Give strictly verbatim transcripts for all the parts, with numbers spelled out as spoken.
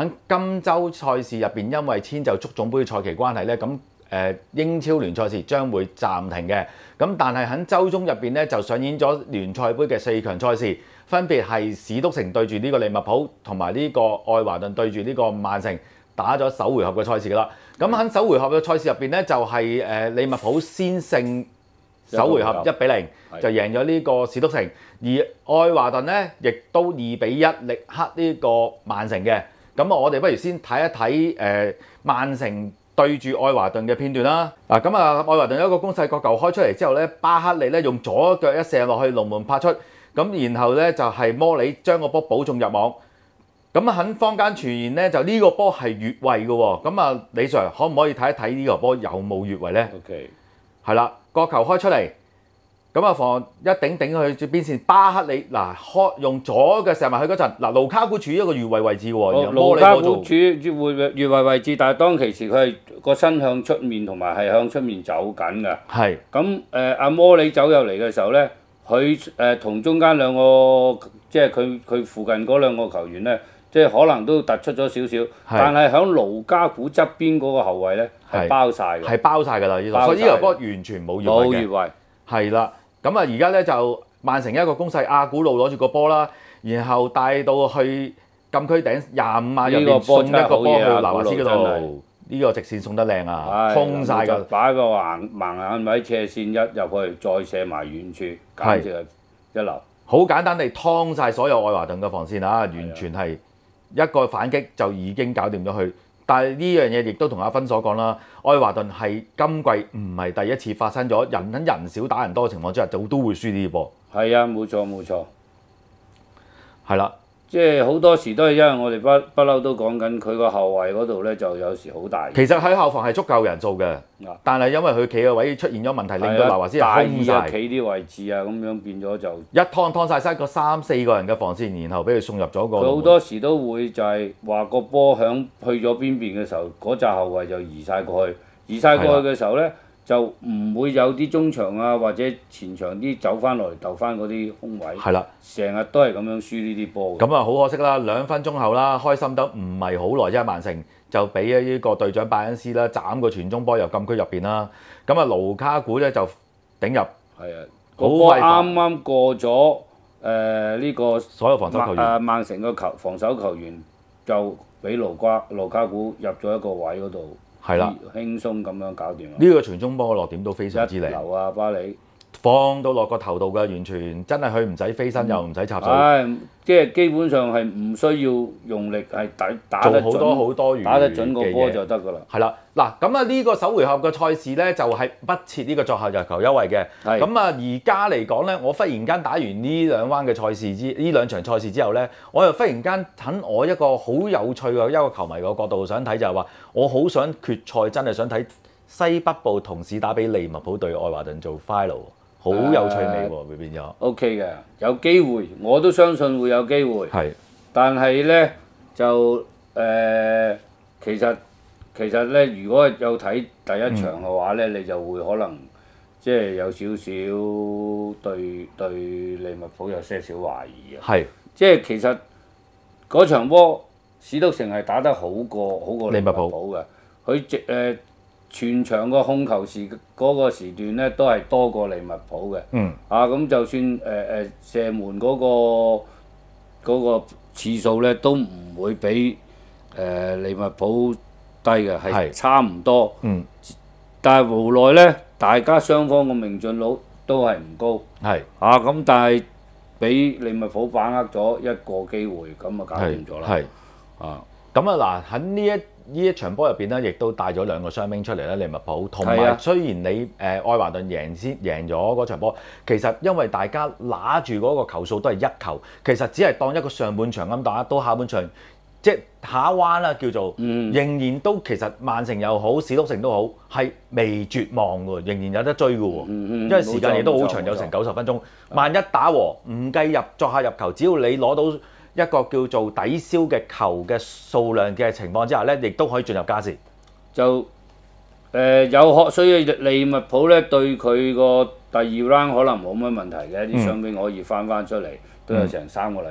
喺今週賽事入邊，因為遷就足總杯賽期關係咧，咁誒、呃、英超聯賽事將會暫停嘅。咁但係喺週中入邊咧，就上演咗聯賽杯嘅四強賽事，分別係史篤城對住呢個利物浦，同埋呢個愛華頓對住呢個曼城，打咗首回合嘅賽事㗎啦。咁喺首回合嘅賽事入邊咧，就係、是、誒、呃、利物浦先勝首回合一比零，就贏咗呢個史篤城，而愛華頓咧亦都二比一力克呢個曼城嘅。咁啊，我哋不如先睇一睇誒、呃、曼城對住愛華頓嘅片段啦。嗱，咁啊，愛華頓有一個攻勢角球開出嚟之後咧，巴克利咧用左腳一射落去龍門拍出，咁然後咧就係、是、摩里將個波補中入網。咁喺坊間傳言咧，就呢個波係越位嘅喎。咁啊，李 Sir 可唔可以睇一睇呢個波有冇越位咧 ？OK， 係啦，角球開出嚟。咁啊，防一頂頂去邊線，巴克利嗱開用左腳射埋去嗰陣，嗱盧卡古處於一個越位位置喎。 哦，盧卡古處於越位位置，但係當其時佢係個身向出面，同埋係向出面走緊㗎。 係。 咁誒阿摩里走入嚟嘅時候咧，佢誒同中間兩個即係佢佢附近嗰兩個球員咧，即係可能都突出咗少少，但係喺盧卡古側邊嗰個後衞咧係包晒嘅。 係包晒㗎啦，呢度。所以呢個波完全冇越位嘅。 冇越位。 係啦。咁啊，而家咧就曼城一個攻勢，阿古路攞住個波啦，然後帶到去禁區頂廿五碼入邊送一個波去拿華斯嗰度，呢個直線送得靚啊，空晒㗎。 擺個橫盲眼位斜線一入去，再射埋遠處，簡直係一流。 好簡單地劏晒所有愛華頓嘅防線啊，完全係一個反擊就已經搞掂咗佢。但係呢樣嘢亦都同阿芬所講啦，愛華頓係今季唔係第一次發生咗人喺人少打人多嘅情況之下，就都會輸呢啲波。 係啊，冇錯冇錯， 係啦， 即係好多時都係因為我哋不不嬲都講緊佢個後衞嗰度咧，就有時好大。 其實喺後防係足夠人數嘅，但係因為佢企嘅位出現咗問題，令到拿華斯係空晒。 企啲位置啊，咁樣變咗就一劏劏晒曬個三四個人嘅防線，然後俾佢送入咗個。 佢好多時都會就係話個波響去咗邊邊嘅時候，嗰紮後衞就移晒過去，移晒過去嘅時候咧，就唔會有啲中場啊或者前場啲走翻落嚟鬥翻嗰啲空位。 係啦， 成日都係咁樣輸呢啲波。 咁啊，好可惜啦！兩分鐘後啦，開心得唔係好耐啫，曼城就俾呢個隊長拜恩斯啦斬個傳中波入禁區入邊啦。咁啊，盧卡古咧就頂入。 係啊，個波啱啱過咗誒呢個所有防守球員。 誒曼城個球防守球員就俾盧瓜盧卡古入咗一個位嗰度。係啦，輕鬆咁樣搞掂啦。 呢個傳中波嘅落點都非常之靚。 流啊，巴里放到落個頭度嘅，完全真係佢唔使飛身、嗯、又唔使插手。 係，即係基本上係唔需要用力，係打打得準， 做好多好多餘打得準個波就得㗎啦。 係啦，嗱咁啊呢個首回合嘅賽事咧就係、是、不設呢個作客入球優惠嘅。咁啊而家嚟講咧，我忽然間打完呢兩彎嘅賽事之呢兩場賽事之後咧，我又忽然間喺我一個好有趣嘅一個球迷嘅角度想睇就係話，我好想決賽真係想睇西北部同市打比利物浦對愛華頓做 final。好有趣味喎，會變咗。 O K 嘅，有機會，我都相信會有機會。 係。但係咧就誒、呃，其實其實咧，如果有睇第一場嘅話咧，嗯、你就會可能即係有少少對對利物浦有些少懷疑嘅。係。即係其實嗰場波史篤城係打得好過好過利物浦嘅，佢直誒。全場個控球時嗰、那個時段咧，都係多過利物浦嘅。嗯。啊，咁就算誒誒、呃、射門嗰、那個嗰、那個次數咧，都唔會比誒、呃、利物浦低嘅，係差唔多。嗯。但係無奈咧，大家雙方嘅命中率都係唔高。係。啊，咁但係俾利物浦把握咗一個機會，咁就搞掂咗啦。係。啊。 咁啊嗱，喺呢一呢一場波入邊咧，亦都帶咗兩個傷兵出嚟咧，利物浦同埋雖然你誒、呃、愛華頓贏先贏咗嗰場波，其實因為大家拿住嗰個球數都係一球，其實只係當一個上半場咁打，到下半場即係下一彎啦叫做，嗯、仍然都其實曼城又好，史篤城都好，係未絕望嘅，仍然有得追嘅喎，嗯嗯、因為時間亦都好長，有成九十分鐘。萬一打和唔計入作客入球，只要你攞到一個叫做抵消嘅球嘅數量嘅情況之下咧，亦都可以進入加時。 就誒、呃、有學，所以利物浦咧對佢個第二 round 可能冇乜問題嘅，啲傷兵可以翻翻出嚟，都有成三個禮拜。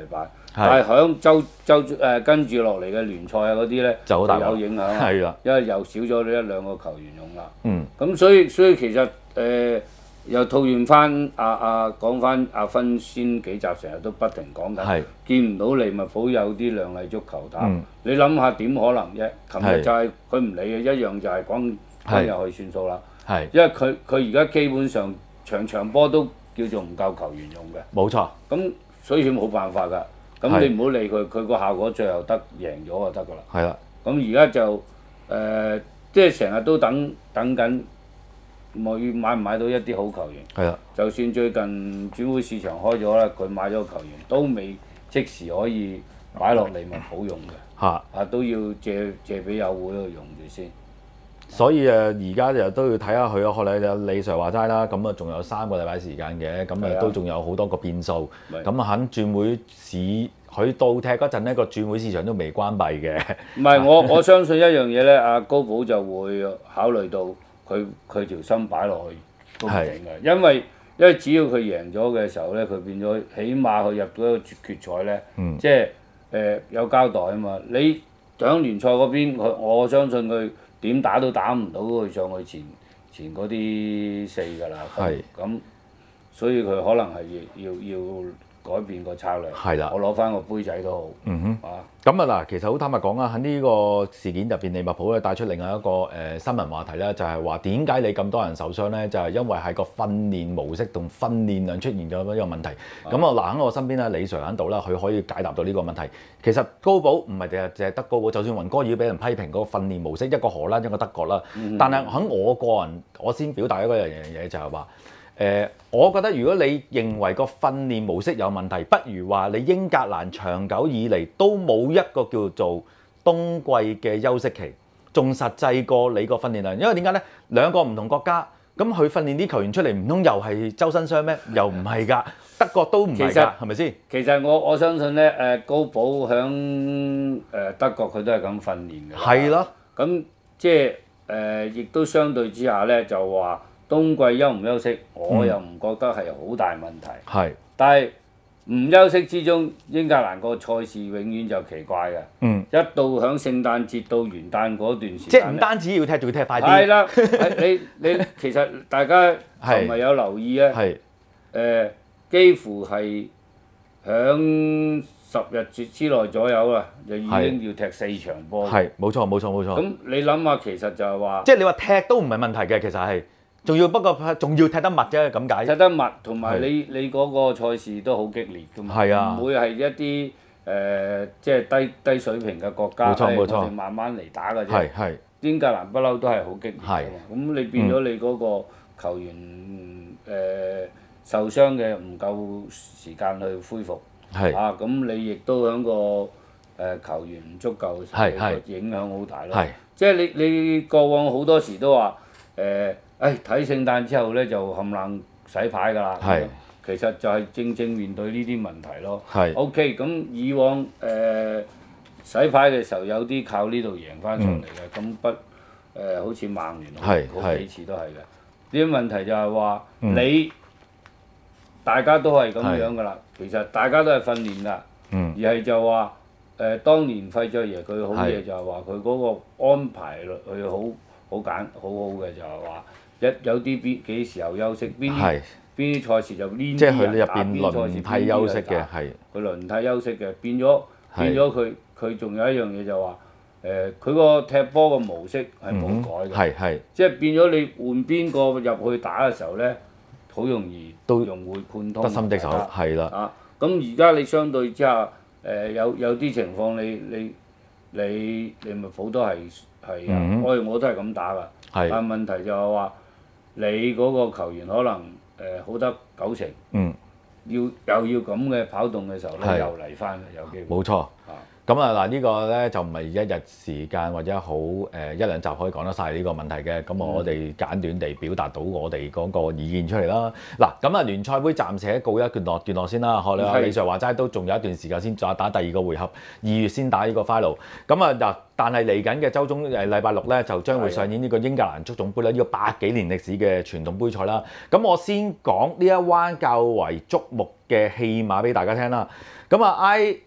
但係響周周誒跟住落嚟嘅聯賽啊嗰啲咧就好大有影響啦， 係啦， 因為又少咗一兩個球員用啦。 嗯， 咁所以所以其實誒、呃、又套用翻阿阿講翻阿芬先幾集成日都不停講緊， 係見唔到利物浦有啲亮麗足球打， 嗯你諗下點可能啫？琴係日就係佢唔理嘅，一樣就係講講入去算數啦。 係因為佢佢而家基本上場場波都叫做唔夠球員用嘅， 冇錯， 咁所以冇辦法㗎。咁係你唔好理佢，佢個效果最後得贏咗就得㗎啦。 係啦， 咁而家就誒、呃，即係成日都等等緊，冇買唔買到一啲好球員。 係啦， 就算最近轉會市場開咗啦，佢買咗個球員都未即時可以擺落利物浦用嘅， 嚇。 啊都要借借俾友會度用住先。 所以誒，而家就都要睇下佢啊，學你李 Sir 話齋啦，咁啊仲有三個禮拜時間嘅，咁係啊啊都仲有好多個變數， 咪咁啊肯轉會市，佢到踢嗰陣呢個轉會市場都未關閉嘅， 唔係我我相信一樣嘢咧，阿高寶就會考慮到佢佢條心擺落去都唔定嘅，因為因為只要佢贏咗嘅時候咧，佢變咗起碼佢入到一個決決賽咧， 嗯即係誒、呃、有交代啊嘛。你響聯賽嗰邊，佢我相信佢點打都打唔到佢上去前前嗰啲四㗎啦。 係咁，所以佢可能係要要要改變個策略。 係啦我攞翻個杯仔都好。 嗯哼。 啊， 咁啊嗱，其實好坦白講啊，喺呢個事件入邊，利物浦咧帶出另外一個誒、呃、新聞話題咧，就係話點解你咁多人受傷咧？就係、是、因為係個訓練模式同訓練量出現咗一個問題。咁啊嗱，喺我身邊咧，李 Sir 喺度啦，佢可以解答到呢個問題。其實高寶唔係淨係淨係得高寶，就算雲哥爾俾人批評嗰個訓練模式，一個荷蘭一個德國啦。 嗯、 但係喺我個人，我先表達一個樣嘢就係話。誒、呃，我覺得如果你認為個訓練模式有問題，不如話你英格蘭長久以嚟都冇一個叫做冬季嘅休息期，仲實際過你個訓練量。因為點解呢？兩個唔同國家，咁佢訓練啲球員出嚟，唔通又係周身傷咩？又唔係㗎，德國都唔係㗎，係咪先？ 其實我我相信咧，誒高寶響誒德國佢都係咁訓練嘅。 係咯。 咁即係誒，亦都相對之下咧，就話。冬季休唔休息，我又唔覺得係好大問題。 係、嗯， 但係唔休息之中，英格蘭個賽事永遠就奇怪嘅。 嗯。 一到響聖誕節到元旦嗰段時間， 即係唔單止要踢，仲要踢快啲。 係啦，你你其實大家係咪有留意啊？ 係。誒、 呃，幾乎係響十日節之內左右啦，就已經要踢四場波。 係，冇錯冇錯冇錯。 咁你諗下，其實就係話， 即係你話踢都唔係問題嘅，其實係。仲要不過仲要踢得密啫，咁解。 踢得密，同埋你你嗰個賽事都好激烈㗎嘛，唔、啊、會係一啲誒、呃、即係低低水平嘅國家，係我哋慢慢嚟打㗎啫。係係。英格蘭不嬲都係好激烈㗎嘛，咁你變咗你嗰個球員誒、嗯呃、受傷嘅唔夠時間去恢復，係啊，咁你亦都喺個誒、呃、球員唔足夠，係係影響好大咯。係。即係你你過往好多時都話誒。呃誒睇聖誕之後咧就冚冷洗牌㗎啦，其實就係正正面對呢啲問題咯。O K，咁以往誒、呃、洗牌嘅時候有啲靠呢度贏翻上嚟嘅，咁、嗯、不誒、呃、好似曼聯好好幾次都係嘅。呢啲問題就係話、嗯、你大家都係咁樣㗎啦，其實大家都係訓練㗎，嗯、而係就話誒、呃、當年費爵爺佢好嘢就係話佢嗰個安排佢好好簡好好嘅就係話。一有啲邊幾時候休息，邊啲邊啲賽事就邊啲人打，邊啲賽事邊啲人打。佢輪替休息嘅，變咗變咗佢佢仲有一樣嘢就話誒，佢個踢波個模式係冇改嘅，即係變咗你換邊個入去打嘅時候咧，好容易都融會貫通。得心的手係啦。啊，咁而家你相對之下誒有有啲情況你你你利物浦都係係啊，我我都係咁打㗎，但係問題就係話。你嗰個球員可能誒、呃、好得九成，嗯、要又要咁嘅跑動嘅時候咧，又嚟翻嘅有機會。冇錯。啊，咁啊嗱，呢個咧就唔係一日時間或者好誒、呃、一兩集可以講得晒呢個問題嘅。咁我哋簡短地表達到我哋嗰個意見出嚟啦。嗱，咁啊聯賽杯暫時告一段落段落先啦。學你話李 Sir 話齋都仲有一段時間先再打第二個回合，二月先打呢個 final。咁啊嗱。但係嚟緊嘅週中誒禮拜六咧，就將會上演呢個英格蘭足總杯咧，呢、這個百幾年歷史嘅傳統杯賽啦。咁我先講呢一彎較為矚目嘅戲碼俾大家聽啦。咁啊，埃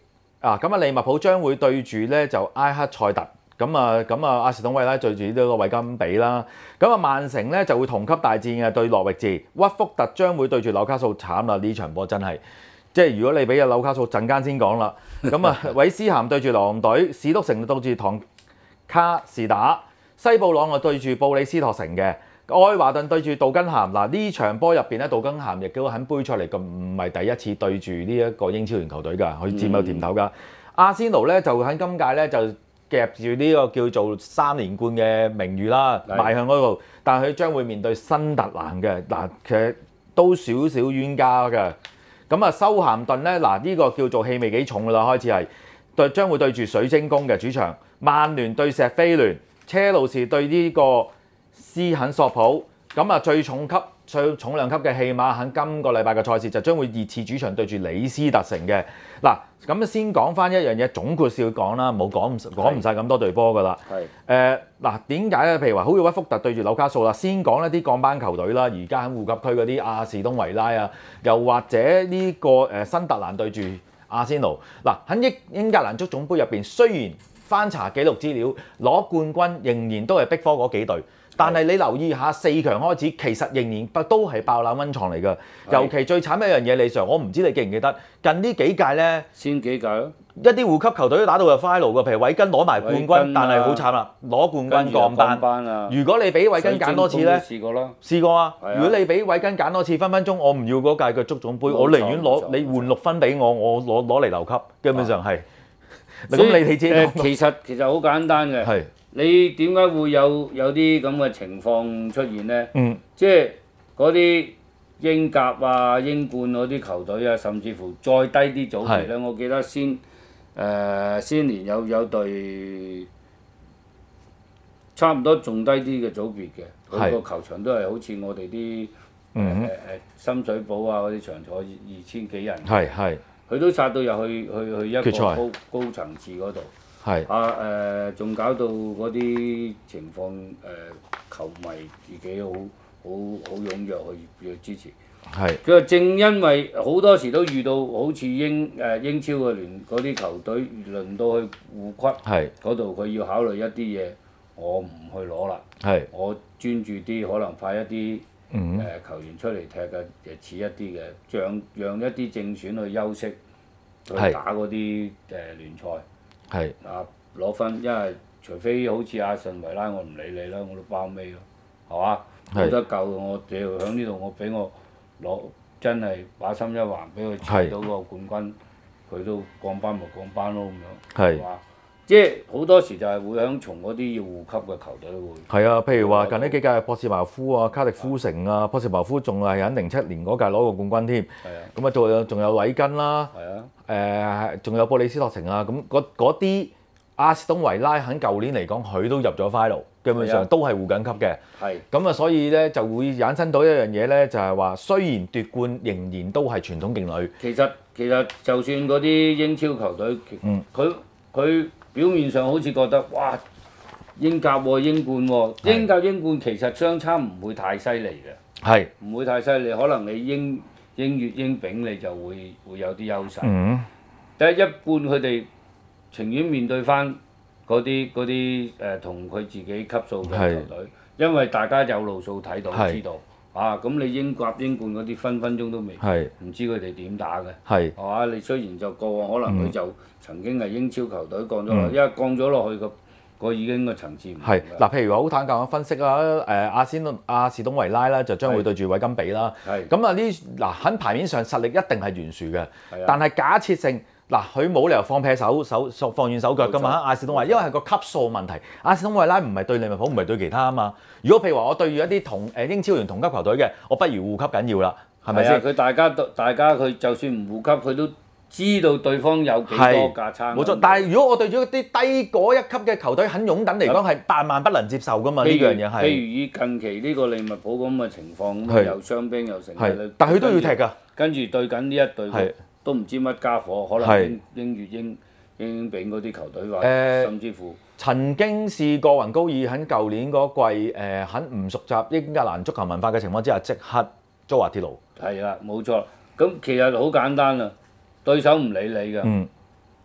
啊，咁啊利物浦將會對住咧就埃克塞特。咁啊，咁啊，阿士東維拉對住呢個韋甘比啦。咁啊，曼城咧就會同級大戰嘅對諾域治，屈福特將會對住紐卡素，慘啦！呢場波真係，即係如果你俾阿紐卡素陣間先講啦。咁啊，韋斯咸對住狼隊，史篤城對住唐卡士打，西布朗啊對住布里斯托城嘅，愛華頓對住杜根咸。嗱呢場波入邊咧，杜根咸亦都喺杯賽嚟，咁唔係第一次對住呢一個英超聯球隊㗎，佢佔有甜頭㗎。阿仙奴咧就喺今屆咧就夾住呢個叫做三連冠嘅名譽啦，邁向嗰度，但係佢將會面對新特蘭嘅嗱，其實都少少冤家嘅。咁啊，修咸頓咧嗱呢個叫做氣味幾重㗎啦，開始係對將會對住水晶宮嘅主場，曼聯對石飛聯，車路士對呢個斯肯索普。咁啊，最重級最重量級嘅戲碼喺今個禮拜嘅賽事就將會熱刺主場對住李斯特城嘅。嗱，咁先講翻一樣嘢，總括少講啦，冇講唔講唔曬咁多隊波噶啦。係誒嗱，點解咧？譬如話，好似屈福特對住紐卡素啦，先講一啲降班球隊啦，而家喺護級區嗰啲阿士東維拉啊，又或者呢個誒新特蘭對住阿仙奴。嗱，喺英英格蘭足總杯入邊，雖然翻查記錄資料攞冠軍仍然都係逼科嗰幾隊。但係你留意下四強開始，其實仍然都係爆冷溫床嚟㗎。尤其最慘一樣嘢，李 Sir，我唔知你記唔記得，近呢幾屆咧， 先幾屆咯， 一啲護級球隊都打到入 final 㗎，譬如韋根攞埋冠軍，但係好慘啦，攞冠軍降班。 班啊！ 如果你俾韋根揀多次咧， 試過啦， 試過啊！如果你俾韋根揀多次，分分鐘我唔要嗰屆嘅足總杯，我寧願攞你換六分俾我，我攞攞嚟留級，基本上係。咁你你自己誒，其實其實好簡單嘅。 係。 你點解會有有啲咁嘅情況出現呢？ 嗯， 即係嗰啲英甲啊、英冠嗰啲球隊啊，甚至乎再低啲組別咧，我記得先誒、呃、先年有有隊差唔多仲低啲嘅組別嘅，佢個球場都係好似我哋啲誒誒深水埗啊嗰啲場坐二千幾人， 係係， 佢都殺到入去去去一個高高層次嗰度。係啊誒，仲、呃、搞到嗰啲情況誒、呃，球迷自己好好好踴躍去去支持。係。佢話正因為好多時都遇到好似英誒、呃、英超嘅聯嗰啲球隊輪到去護級嗰度，佢要考慮一啲嘢，我唔去攞啦。係。我專注啲，可能派一啲誒、嗯呃、球員出嚟踢嘅，誒似一啲嘅，讓讓一啲正選去休息，去打嗰啲誒聯賽。係啊，攞分，因為除非好似阿信維拉，我唔理你啦，我都包尾咯，係嘛？冇得救，我屌喺呢度，我俾我攞真係把心一橫，俾佢搶到個冠軍，佢都降班咪降班咯咁樣，係嘛？即係好多時就係會響從嗰啲要護級嘅球隊會。係啊，譬如話近呢幾屆博士茅夫啊、卡迪夫城啊，博士茅夫仲係喺零七年嗰屆攞過冠軍添。係啊。咁啊，仲有仲有韋根啦。係啊。誒，仲有布里斯托城啊，咁嗰啲阿士東維拉喺舊年嚟講，佢都入咗 final，基本上都係護緊級嘅。係。咁啊，所以咧就會引申到一樣嘢咧，就係話雖然奪冠仍然都係傳統勁旅。其實其實就算嗰啲英超球隊，嗯，佢佢。表面上好似覺得哇，英甲喎、英冠喎，英甲英冠其實相差唔會太犀利嘅，係唔會太犀利，可能你英英乙英丙你就會會有啲優勢。嗯，但係一般佢哋情願面對翻嗰啲嗰啲誒同佢自己級數嘅球隊，因為大家有路數睇到知道。啊，咁你英甲英冠嗰啲分分鐘都未，唔知佢哋點打嘅，係嘛？你雖然就過往可能佢就曾經係英超球隊降咗落，因為降咗落去個個已經個層次唔同。係嗱，譬如話好坦白咁分析啊，誒阿仙阿士東維拉啦，就將會對住韋甘比啦。係咁啊，呢嗱喺牌面上實力一定係懸殊嘅，但係假設性。嗱，佢冇理由放撇手手放軟手腳㗎嘛，阿士東維拉，因為係個級數問題。阿士東維拉唔係對利物浦，唔係對其他啊嘛。如果譬如話我對住一啲同誒英超聯同級球隊嘅，我不如護級緊要啦，係咪先？佢大家都大家佢就算唔護級，佢都知道對方有幾多價差。冇錯，但係如果我對住一啲低嗰一級嘅球隊，很擁躉嚟講係百萬不能接受㗎嘛，呢樣嘢係。譬如以近期呢個利物浦咁嘅情況，咁又傷兵又成，但係佢都要踢㗎。跟住對緊呢一隊。都唔知乜家伙，可能英英乙英英丙嗰啲球隊話，呃、甚至乎曾經試過雲高爾喺舊年嗰季誒喺唔熟習英格蘭足球文化嘅情況之下，即刻租滑鐵盧。係啦，冇錯。咁其實好簡單啦，對手唔理你㗎。嗯。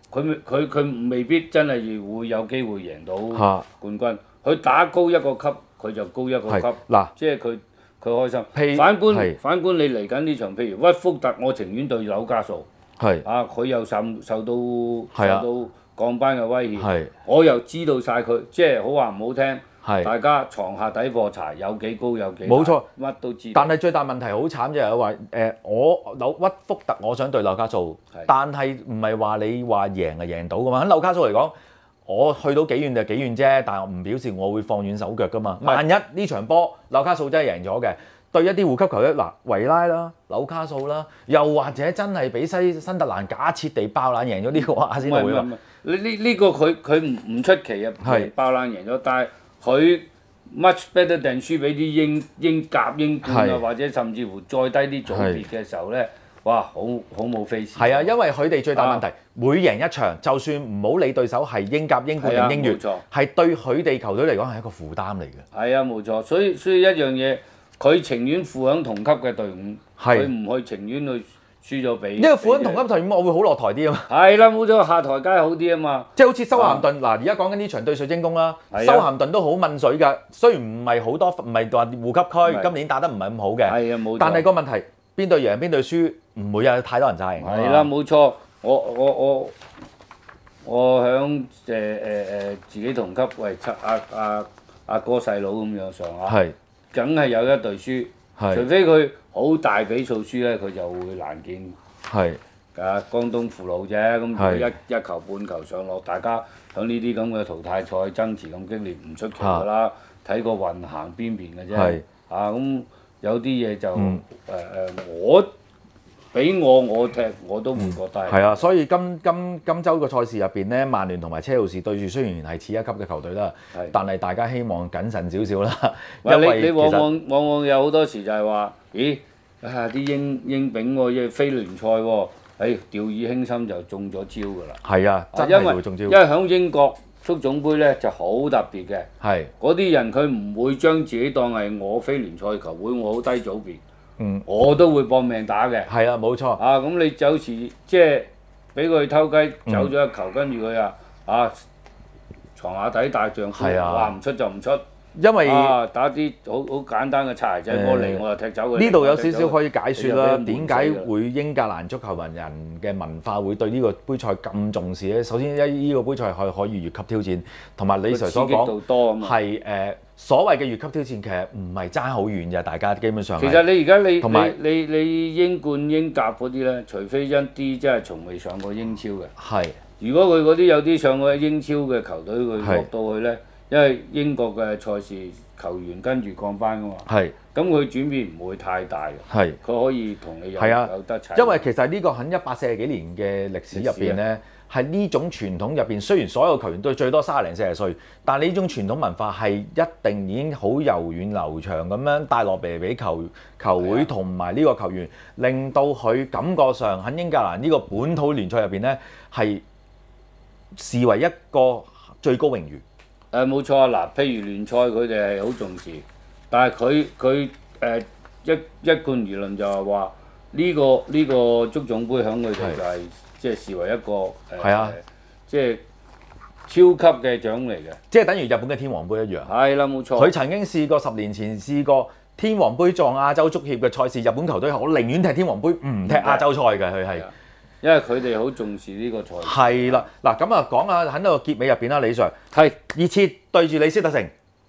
佢佢佢未必真係會有機會贏到嚇冠軍。佢打高一個級，佢就高一個級係。嗱， 即係佢佢開心。 譬反觀係反觀你嚟緊呢場，譬如屈福特，我情願對紐加素。 係啊！佢又受受到係啊受到降班嘅威脅， 係我又知道晒佢，即係好話唔好聽， 係。 大家床下底貨柴有幾高有幾大冇錯， 乜都知道。 但係最大問題好慘就係話誒，我紐屈福特我想對紐卡素係， 但係唔係話你話贏就贏到噶嘛？喺紐卡素嚟講，我去到幾遠就幾遠啫，但係我唔表示我會放軟手腳噶嘛。 係萬一呢場波紐卡素真係贏咗嘅，對一啲護級球隊嗱維拉啦、紐卡素啦，又或者真係俾西新特蘭假設地爆冷贏咗呢個阿仙奴會話唔係唔係唔係，你呢呢個佢佢唔唔出奇啊， 係爆冷贏咗，但係佢 much better than 輸俾啲英英甲英冠啊， 係或者甚至乎再低啲組別嘅時候咧，哇，好好冇 face。 係啊，因為佢哋最大問題， 啊每贏一場，就算唔好理對手係英甲、英冠係啊定英乙冇錯， 係對佢哋球隊嚟講係一個負擔嚟嘅。 係啊，冇錯，所以所以一樣嘢，佢情願負響同級嘅隊伍， 係佢唔去情願去輸咗俾。 因為負緊同級隊伍，我會好落台啲啊嘛。 係啦，冇錯，下台階好啲啊嘛。 即係好似修咸頓嗱，而家講緊呢場對水晶宮啦， 係啊修咸頓都好問水㗎。雖然唔係好多，唔係話護級區， 係今年打得唔係咁好嘅。 係啊，冇錯。 但係個問題，邊隊贏邊隊輸，唔會有太多人贊。 係啦，冇錯。我我我我響誒誒誒自己同級，喂，七阿阿阿哥細佬咁樣上下， 係梗係有一隊輸， 係除非佢好大比數輸咧，佢就會難見。 係啊，江東父老啫，咁如果係一一球半球上落，大家響呢啲咁嘅淘汰賽爭持咁激烈，唔出奇㗎啦。睇個運行邊邊嘅啫。 係啊，咁有啲嘢就誒誒、 嗯我俾我我踢我都會覺得係。 係啊，所以今今今週個賽事入邊咧，曼聯同埋車路士對住雖然係次一級嘅球隊啦係， 但係大家希望謹慎少少啦， 喂因為你你往其實往往往有好多時就係話，咦啊啲英英丙喎，因為非聯賽喎，誒掉以輕心就中咗招㗎啦。 係啊，真因為係會中招因。為響英國足總杯咧就好特別嘅。 係嗰啲人佢唔會將自己當係我非聯賽球會，我好低組別， 嗯我都會搏命打嘅。 係啊，冇錯。 啊，咁你就好似即係俾佢偷雞嗯走咗一球，跟住佢啊啊床下底大丈夫， 係啊話唔出就唔出。 因為啊，打啲好好簡單嘅擦鞋仔波嚟，我就踢走佢。 呢度有少少可以解説啦， 你就俾點解人悶死㗎會英格蘭足球人嘅文化會對呢個杯賽咁重視咧？首先，一呢個杯賽可可以越級挑戰，同埋李 Sir 所刺激講度多啊嘛。 係誒所謂嘅越級挑戰，其實唔係爭好遠嘅，大家基本上係。 其實你而家你同埋你你你英冠英甲嗰啲咧，除非一啲真係從未上過英超嘅。 係如果佢嗰啲有啲上過英超嘅球隊，佢係落到去咧，因為英國嘅賽事球員跟住降班噶嘛， 係咁佢轉變唔會太大嘅， 係佢可以同你有係啊有得齊。 因為其實呢個喺一百四十幾年嘅歷史入邊咧，係呢種傳統入邊，雖然所有球員都最多三十零四十歲，但係呢種傳統文化係一定已經好悠遠流長咁樣帶落嚟俾球球會同埋呢個球員，令到佢感覺上喺英格蘭呢個本土聯賽入邊咧係視為一個最高榮譽。 誒冇錯啊！嗱，譬如聯賽佢哋係好重視，但係佢佢誒一一貫而論就係話呢個呢、個足總杯響佢哋就係、即係視為一個誒， 係啊即係超級嘅獎嚟嘅。 即係等於日本嘅天皇杯一樣。 係啦，冇錯。 佢曾經試過十年前試過天皇杯撞亞洲足協嘅賽事，日本球隊我寧願踢天皇杯，唔踢亞洲賽嘅佢係。 因為佢哋好重視呢個賽事。 係啦，嗱咁啊講下喺呢個結尾入邊啦，李 Sir 係熱刺對住李斯特城，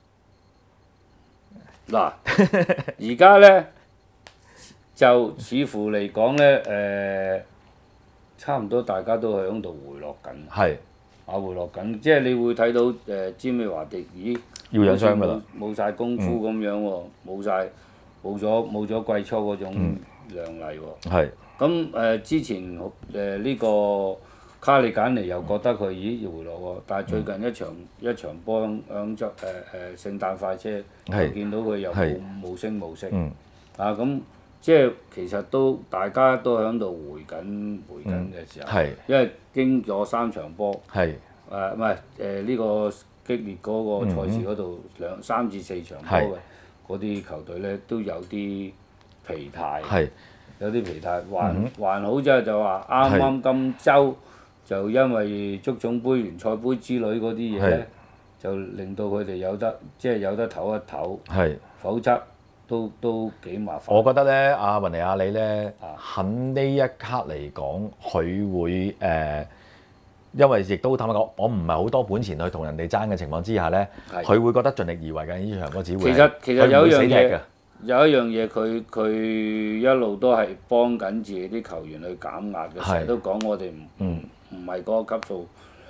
嗱，而家咧就似乎嚟講咧，誒、差唔多大家都喺度回落緊。 係啊，回落緊，即係你會睇到誒詹美華迪，咦， 要養傷㗎啦， 冇晒功夫咁樣喎，冇晒冇咗冇咗季初嗰種亮麗喎。 係咁誒、呃、之前誒呢、呢個卡利簡尼又覺得佢咦要回落喎，但係最近一場、一場波響響執誒誒聖誕快車， 係又見到佢又係冇冇聲冇息。 嗯啊咁，即係其實都大家都喺度回緊回緊嘅時候， 係因為經咗三場波。 係誒唔係誒呢個激烈嗰個賽事嗰度兩三至四場波嘅嗰啲球隊咧都有啲疲態， 係有啲疲態，還嗯還好啫就話啱啱今週就因為足總杯、聯賽杯之類嗰啲嘢係咧，就令到佢哋有得即係有得唞一唞， 係。 否則都都幾麻煩。 我覺得咧，阿雲尼亞里咧， 啊肯呢一刻嚟講，佢會誒、呃因為亦都坦白講，我唔係好多本錢去同人哋爭嘅情況之下咧， 係佢會覺得盡力而為嘅呢場個只會係。 其實其實有一樣佢唔會死踢嘢嘅， 有一樣嘢佢佢一路都係幫緊自己啲球員去減壓嘅， 係成日都講我哋唔嗯唔係嗰個級數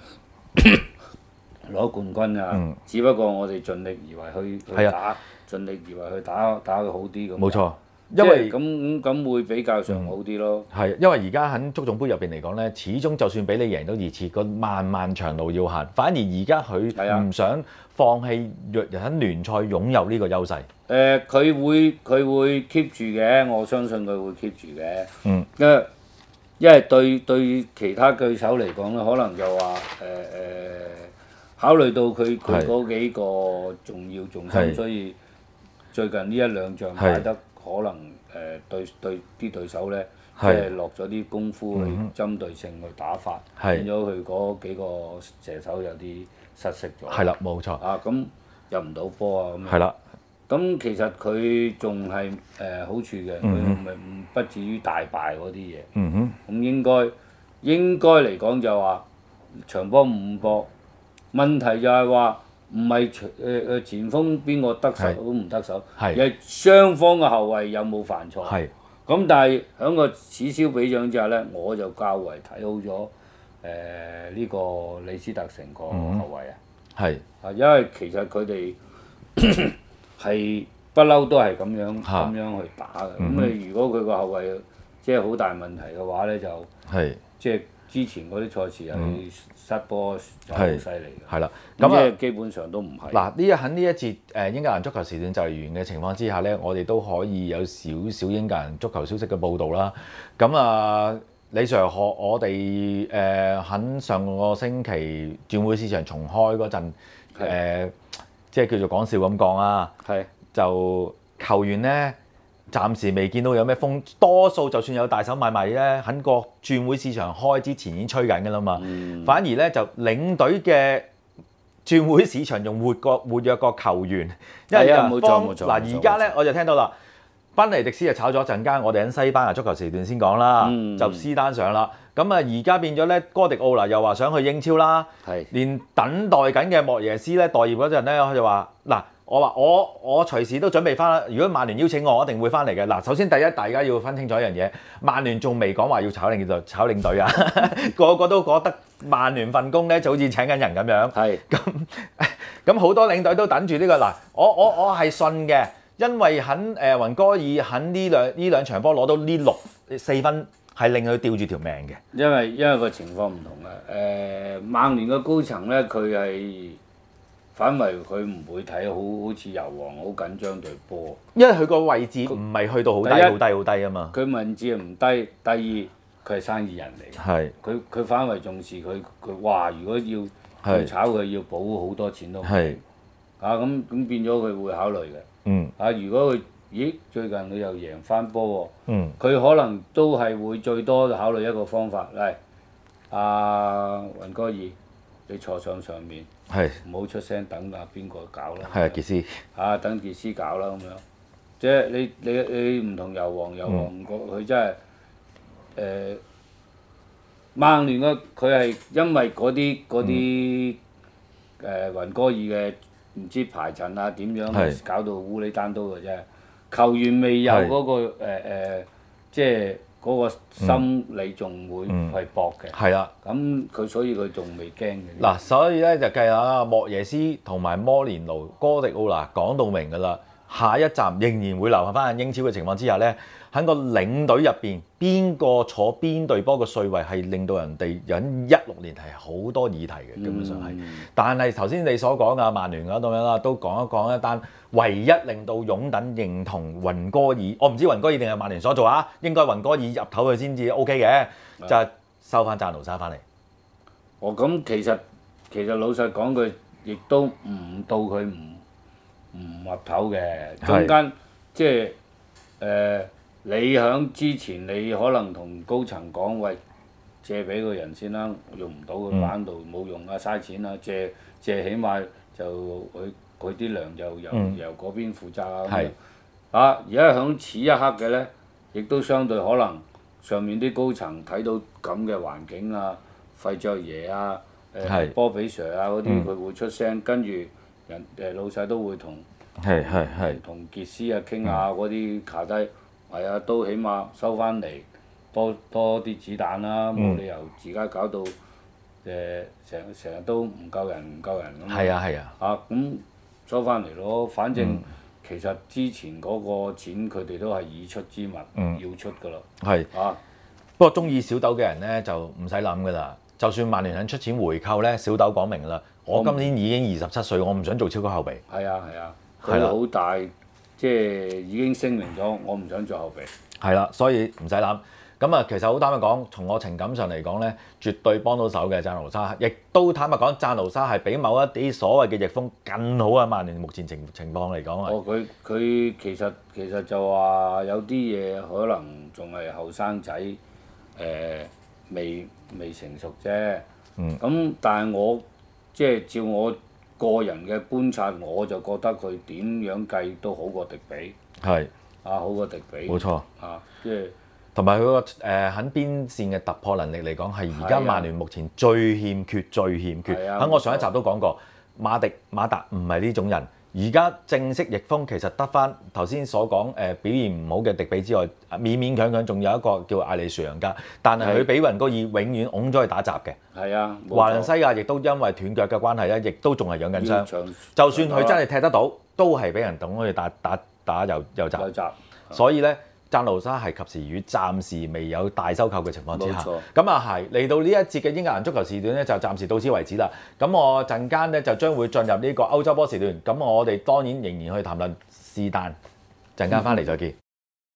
攞冠軍啊， 嗯只不過我哋盡力而為去去係打，盡力而為去打打佢好啲咁。 冇錯， 即係因為咁咁咁會比較上好啲咯。 係因為而家喺足總杯入邊嚟講咧，始終就算俾你贏到二次，個漫漫長路要行，反而而家係啊佢唔想放棄若人喺聯賽擁有呢個優勢。 誒，佢會佢會 keep 住嘅，我相信佢會 keep 住嘅。 嗯。 因為因為對對其他對手嚟講咧，可能就話誒誒，考慮到佢佢係嗰幾個重要重係心，所以最近呢一兩仗係打得可能誒、呃、對對啲對手咧，即係係落咗啲功夫去嗯針對性去打法， 係變咗佢嗰幾個射手有啲失色咗。 係啦，冇錯， 啊，咁入唔到波啊咁樣。 係啦， 咁其實佢仲係誒好處嘅，佢唔係唔不至於大敗嗰啲嘢。 嗯哼， 咁應該應該嚟講就話長波五波，問題就係話唔係誒誒前鋒邊個得手係都唔得手， 係而係雙方嘅後衞有冇犯錯。 係咁但係喺個此消彼長之下咧，我就較為睇好咗誒呢個李斯特城個後衞啊。 係啊，因為其實佢哋係不嬲都係咁樣嚇咁樣去打嘅。咁嗯哼你如果佢個後衞即係好大問題嘅話咧，就係即係之前嗰啲賽事係失波就好係犀利嘅。 係啦， 咁即咁啊係基本上都唔係。 嗱呢一喺呢一節誒英格蘭足球時段就嚟完嘅情況之下咧，我哋都可以有少少英格蘭足球消息嘅報導啦。咁啊，李 Sir 學我哋誒喺上個星期轉會市場重開嗰陣，誒即係叫做講笑咁講啊， 係就球員咧。暫時未見到有咩風，多數就算有大手買賣咧，喺個轉會市場開之前已經吹緊㗎啦嘛。 嗯反而咧就領隊嘅轉會市場仲活過活躍過球員，因為係啊冇錯方冇錯嗱冇錯而家咧我就聽到啦，賓尼迪斯就炒咗陣間，我哋喺西班牙足球時段先講啦， 嗯就斯丹上啦。咁啊而家變咗咧，哥迪奧拿又話想去英超啦， 係連等待緊嘅莫耶斯咧待業嗰陣咧，佢就話嗱。我話我我隨時都準備翻啦。如果曼聯邀請我，我一定會翻嚟嘅。嗱，首先第一，大家要分清楚一樣嘢，曼聯仲未講話要炒領隊，炒領隊啊！個個都覺得曼聯份工咧就好似請緊人咁樣。 係咁咁好多領隊都等住呢、個嗱，我我我係信嘅，因為喺誒雲哥爾喺呢兩呢兩場波攞到呢六四分，係令佢吊住條命嘅。 因為因為個情況唔同啊。誒、曼聯嘅高層咧，佢係反為佢唔會睇好好似油王好緊張隊波。 因為佢個位置唔係去到好低第一好低好低啊嘛。 佢文字唔低，第二佢係生意人嚟嘅。 係佢佢反為重視佢佢哇！如果要係要炒佢，要補好多錢都唔係啊咁咁變咗佢會考慮嘅。 嗯啊，如果佢咦最近佢又贏翻波嗯喎，佢可能都係會最多考慮一個方法，嚟阿雲哥爾，你坐上上面， 係唔好出聲，等阿邊個搞啦。 係啊，傑斯啊，等傑斯搞啦咁樣，即係你你你唔同油王，油王嗯個佢真係誒曼聯嘅佢係因為嗰啲嗰啲誒雲哥爾嘅唔知排陣啊點樣係搞到烏里單刀嘅啫，球員未有係嗰、個誒、呃、即係嗰個心理仲會嗯係搏嘅， 係啦。 咁佢所以佢仲未驚嘅。 嗱，所以咧就計下莫耶斯同埋摩連奴、哥迪奧拿講到明㗎啦。下一站仍然會留翻英超嘅情況之下咧，喺個領隊入邊，邊個坐邊隊波嘅帥位係令到人哋引一六年係好多議題嘅，基本上係。 嗯但係頭先你所講嘅曼聯嗰度樣啦，都講一講一單唯一令到擁躉認同雲哥爾，我唔知雲哥爾定係曼聯所做啊，應該雲哥爾入頭佢先至 O K 嘅，就係收翻贊奴沙翻嚟。 哦，咁其實其實老實講句，亦都唔到佢唔唔入頭嘅，中間即係誒、呃、你響之前你可能同高層講喂， 借俾個人先啦，用唔到佢擺喺度冇用啊，嘥錢啦，借借起碼就佢佢啲糧就由、 嗯、 由嗰邊負責啊咁係樣。啊！而家響此一刻嘅咧，亦都相對可能上面啲高層睇到咁嘅環境啊，費爵爺啊，誒、呃、 係波比 Sir 啊嗰啲，佢、 嗯、 會出聲，跟住人誒老細都會同係係係同傑斯啊傾下嗰啲卡低，係啊，都起碼收翻嚟多多啲子彈啦，冇、 嗯、 理由自家搞到誒成成日都唔夠人唔夠人咁。 係啊係啊。 啊咁收翻嚟咯，反正。 嗯其實之前嗰個錢佢哋都係已出之物， 嗯、 要出㗎啦。 係啊， 不過中意小豆嘅人咧就唔使諗㗎啦。就算曼聯肯出錢回購咧，小豆講明啦，我今年已經二十七歲，我唔想做超級後備。 係啊係啊，佢好大，即係已經聲明咗，我唔想做後備。 係啦，所以唔使諗。咁啊，其實好坦白講，從我情感上嚟講咧，絕對幫到手嘅贊奴沙，亦都坦白講，贊奴沙係比某一啲所謂嘅翼鋒更好啊！曼聯目前情情況嚟講啊。 哦，佢佢其實其實就話有啲嘢可能仲係後生仔，誒、呃、未未成熟啫。 嗯。 咁但係我即係照我個人嘅觀察，我就覺得佢點樣計都好過迪比。 係。 啊，好過迪比。 冇錯。 啊，即係。 同埋佢個誒喺邊線嘅突破能力嚟講，係而家曼聯目前最欠缺、最欠缺。喺、啊、我上一集都講過，馬迪馬達唔係呢種人。而家正式翼鋒其實得翻頭先所講誒、呃、表現唔好嘅迪比之外，勉勉強強仲有一個叫艾利殊揚加，但係佢比雲高爾永遠擁咗去打雜嘅。 係啊， 華倫西亞亦都因為斷腳嘅關係咧，亦都仲係養緊傷。就算佢真係踢得到，都係俾人等去打打打右右閘。 右閘。 所以咧。贊奴沙係及時雨，暫時未有大收購嘅情況之下， 冇錯。 咁啊係嚟到呢一節嘅英格蘭足球時段咧，就暫時到此為止啦。咁我陣間咧就將會進入呢個歐洲波時段，咁我哋當然仍然去談論是但，陣間翻嚟再見。